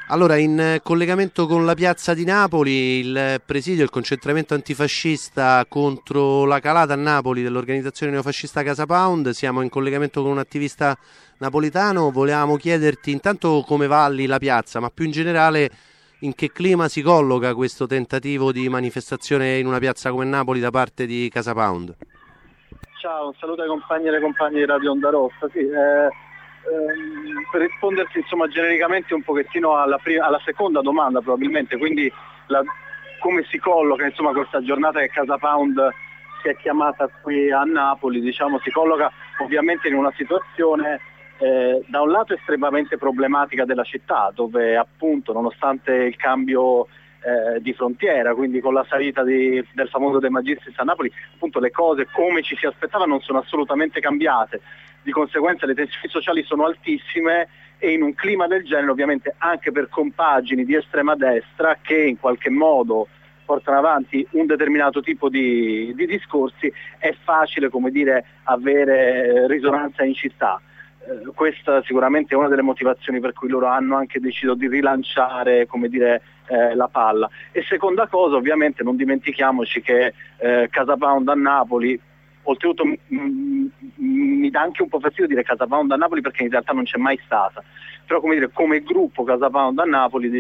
Allora, in collegamento con la piazza di Napoli, il presidio, il concentramento antifascista contro la calata a Napoli dell'organizzazione neofascista Casa Pound, siamo in collegamento con un attivista napoletano. Volevamo chiederti intanto come va lì la piazza, ma più in generale in che clima si colloca questo tentativo di manifestazione in una piazza come Napoli da parte di Casa Pound. Ciao, un saluto ai compagni e alle compagne di Radio Onda Rossa. Sì, per risponderti genericamente un pochettino alla seconda domanda probabilmente, quindi come si colloca questa giornata che Casa Pound si è chiamata qui a Napoli, si colloca ovviamente in una situazione da un lato estremamente problematica della città, dove appunto nonostante il cambio di frontiera, quindi con la salita del famoso De Magistris a Napoli, appunto le cose come ci si aspettava non sono assolutamente cambiate, di conseguenza le tensioni sociali sono altissime e in un clima del genere ovviamente anche per compagini di estrema destra che in qualche modo portano avanti un determinato tipo di discorsi è facile avere risonanza in città. Questa sicuramente è una delle motivazioni per cui loro hanno anche deciso di rilanciare la palla. E seconda cosa, ovviamente non dimentichiamoci che Casa Pound a Napoli, oltretutto mi dà anche un po' fastidio dire Casa Pound a Napoli perché in realtà non c'è mai stata, però come gruppo Casa Pound a Napoli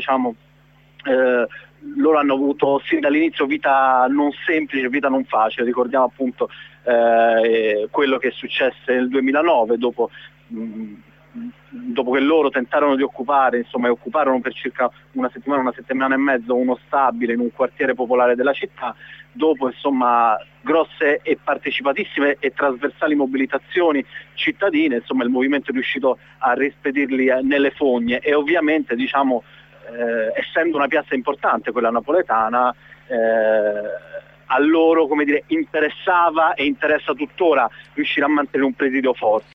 loro hanno avuto sin dall'inizio vita non semplice, vita non facile. Ricordiamo appunto quello che successe nel 2009 dopo che loro tentarono di occupare, e occuparono per circa una settimana e mezzo uno stabile in un quartiere popolare della città. Dopo grosse e partecipatissime e trasversali mobilitazioni cittadine, il movimento è riuscito a rispedirli nelle fogne e ovviamente essendo una piazza importante quella napoletana, a loro interessava e interessa tuttora riuscire a mantenere un presidio forte.